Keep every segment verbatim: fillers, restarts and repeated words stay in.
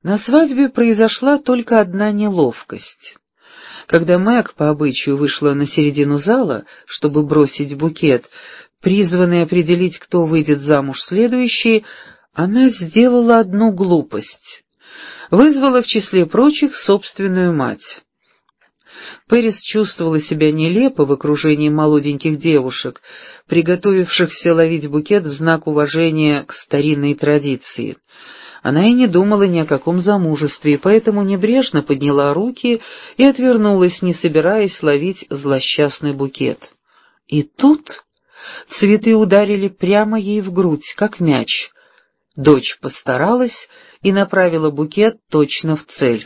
На свадьбе произошла только одна неловкость. Когда Мэг по обычаю вышла на середину зала, чтобы бросить букет, призванный определить, кто выйдет замуж следующий, она сделала одну глупость. Вызвала в числе прочих собственную мать. Пэрис чувствовала себя нелепо в окружении молоденьких девушек, приготовившихся ловить букет в знак уважения к старинной традиции. Она и не думала ни о каком замужестве, поэтому небрежно подняла руки и отвернулась, не собираясь ловить злосчастный букет. И тут цветы ударили прямо ей в грудь, как мяч. Дочь постаралась и направила букет точно в цель.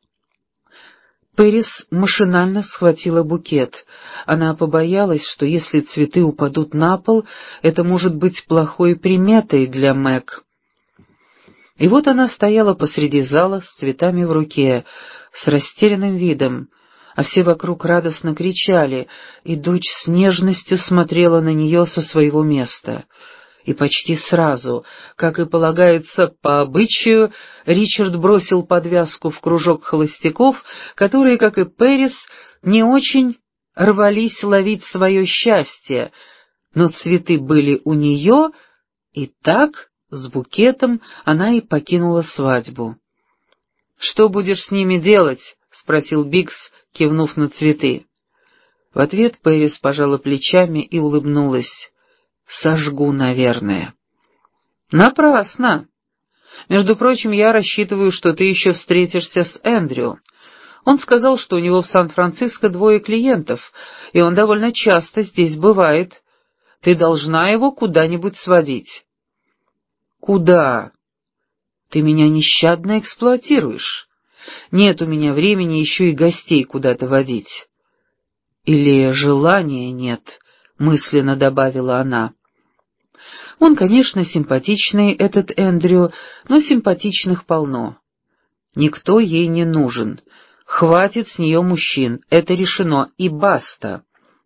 Пэрис машинально схватила букет. Она побоялась, что если цветы упадут на пол, это может быть плохой приметой для Мэг. И вот она стояла посреди зала с цветами в руке, с растерянным видом, а все вокруг радостно кричали, и дочь с нежностью смотрела на нее со своего места. И почти сразу, как и полагается по обычаю, Ричард бросил подвязку в кружок холостяков, которые, как и Пэрис, не очень рвались ловить свое счастье, но цветы были у нее, и так, с букетом, она и покинула свадьбу. «Что будешь с ними делать?» — спросил Биггс, кивнув на цветы. В ответ Пэрис пожала плечами и улыбнулась. «Сожгу, наверное». «Напрасно. Между прочим, я рассчитываю, что ты еще встретишься с Эндрю. Он сказал, что у него в Сан-Франциско двое клиентов, и он довольно часто здесь бывает. Ты должна его куда-нибудь сводить». «Куда? Ты меня нещадно эксплуатируешь. Нет у меня времени еще и гостей куда-то водить». «Или желания нет», — мысленно добавила она. Он, конечно, симпатичный, этот Эндрю, но симпатичных полно. Никто ей не нужен. Хватит с нее мужчин, это решено, и баста.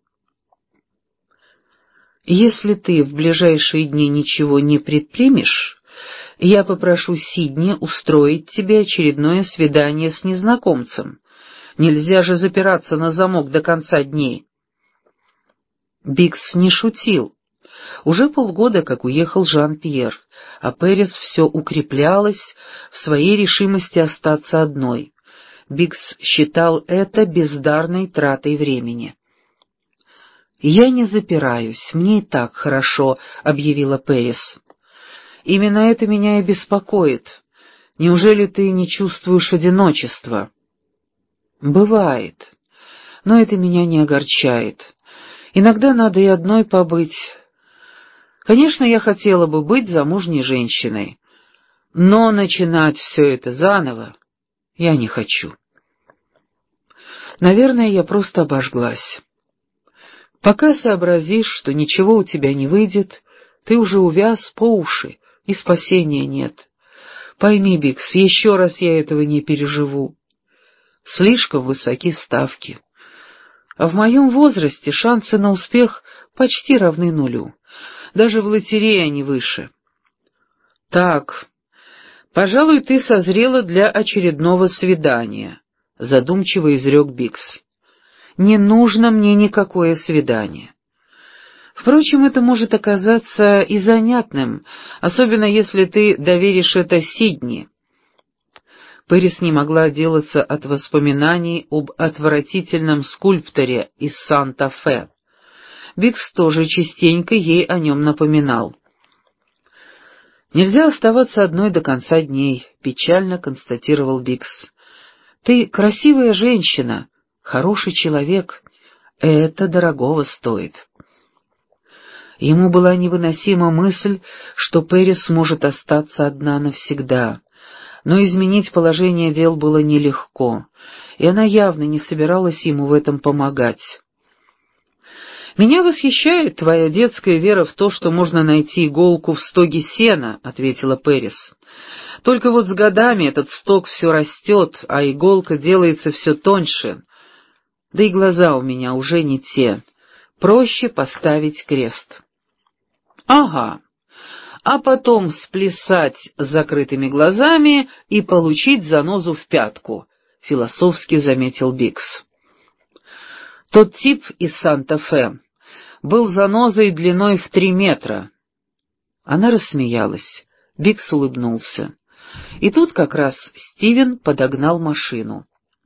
Если ты в ближайшие дни ничего не предпримешь, я попрошу Сидни устроить тебе очередное свидание с незнакомцем. Нельзя же запираться на замок до конца дней. Биггс не шутил. Уже полгода, как уехал Жан-Пьер, а Пэрис все укреплялась в своей решимости остаться одной. Биггс считал это бездарной тратой времени. «Я не запираюсь, мне и так хорошо», — объявила Пэрис. «Именно это меня и беспокоит. Неужели ты не чувствуешь одиночества?» «Бывает, но это меня не огорчает. Иногда надо и одной побыть. Конечно, я хотела бы быть замужней женщиной, но начинать все это заново я не хочу. Наверное, я просто обожглась. Пока сообразишь, что ничего у тебя не выйдет, ты уже увяз по уши, и спасения нет. Пойми, Биггс, еще раз я этого не переживу. Слишком высоки ставки. А в моем возрасте шансы на успех почти равны нулю. Даже в лотерее они выше. Так, пожалуй, ты созрела для очередного свидания, задумчиво изрек Биггс. Не нужно мне никакое свидание. Впрочем, это может оказаться и занятным, особенно если ты доверишь это Сидни. Пэрис не могла отделаться от воспоминаний об отвратительном скульпторе из Санта-Фе. Биггс тоже частенько ей о нем напоминал. «Нельзя оставаться одной до конца дней», — печально констатировал Биггс. «Ты красивая женщина, хороший человек. Это дорогого стоит». Ему была невыносима мысль, что Пэрис может остаться одна навсегда. Но изменить положение дел было нелегко, и она явно не собиралась ему в этом помогать. «Меня восхищает твоя детская вера в то, что можно найти иголку в стоге сена», — ответила Пэрис. «Только вот с годами этот стог все растет, а иголка делается все тоньше. Да и глаза у меня уже не те. Проще поставить крест». «Ага. а потом сплясать с закрытыми глазами и получить занозу в пятку», — философски заметил Бикс. Тот тип из Санта-Фе был занозой длиной в три метра. Она рассмеялась. Бикс улыбнулся. И тут как раз Стивен подогнал машину.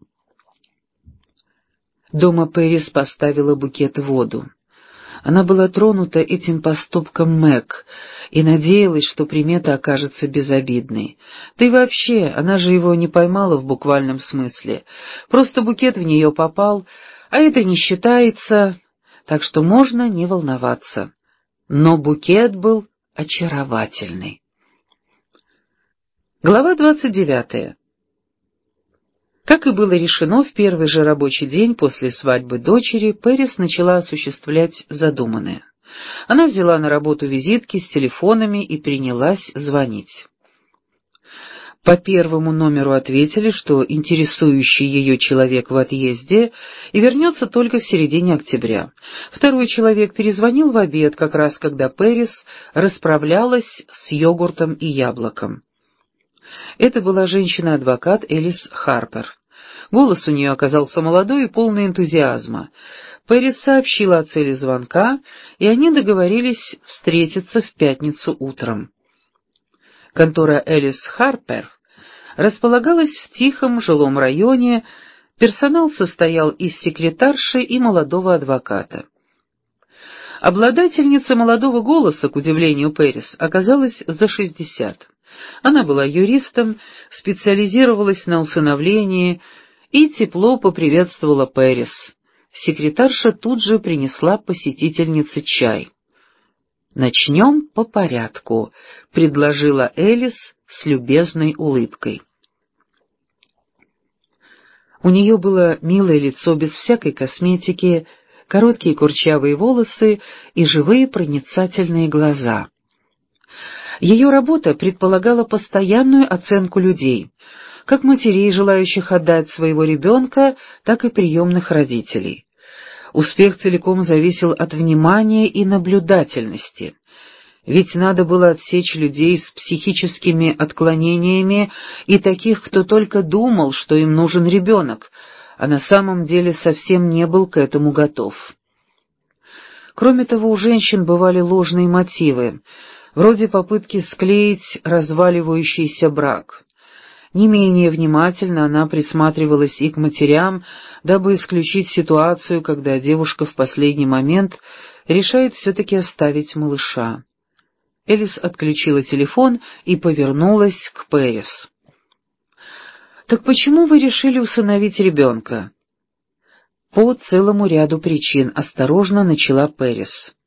Дома Пэрис поставила букет в воду. Она была тронута этим поступком Мэг и надеялась, что примета окажется безобидной. Да и вообще, она же его не поймала в буквальном смысле. Просто букет в нее попал, а это не считается, так что можно не волноваться. Но букет был очаровательный. Глава двадцать девятая. Как и было решено, в первый же рабочий день после свадьбы дочери Пэрис начала осуществлять задуманное. Она взяла на работу визитки с телефонами и принялась звонить. По первому номеру ответили, что интересующий ее человек в отъезде и вернется только в середине октября. Второй человек перезвонил в обед, как раз когда Пэрис расправлялась с йогуртом и яблоком. Это была женщина-адвокат Элис Харпер. Голос у нее оказался молодой и полный энтузиазма. Пэрис сообщила о цели звонка, и они договорились встретиться в пятницу утром. Контора Элис Харпер располагалась в тихом жилом районе, персонал состоял из секретарши и молодого адвоката. Обладательница молодого голоса, к удивлению Пэрис, оказалась за шестьдесят. Она была юристом, специализировалась на усыновлении и тепло поприветствовала Пэрис. Секретарша тут же принесла посетительнице чай. «Начнем по порядку», — предложила Элис с любезной улыбкой. У нее было милое лицо без всякой косметики, короткие курчавые волосы и живые проницательные глаза. Ее работа предполагала постоянную оценку людей, как матерей, желающих отдать своего ребенка, так и приемных родителей. Успех целиком зависел от внимания и наблюдательности, ведь надо было отсечь людей с психическими отклонениями и таких, кто только думал, что им нужен ребенок, а на самом деле совсем не был к этому готов. Кроме того, у женщин бывали ложные мотивы, вроде попытки склеить разваливающийся брак. Не менее внимательно она присматривалась и к матерям, дабы исключить ситуацию, когда девушка в последний момент решает все-таки оставить малыша. Элис отключила телефон и повернулась к Пэрис. «Так почему вы решили усыновить ребенка?» «По целому ряду причин», — осторожно начала Пэрис.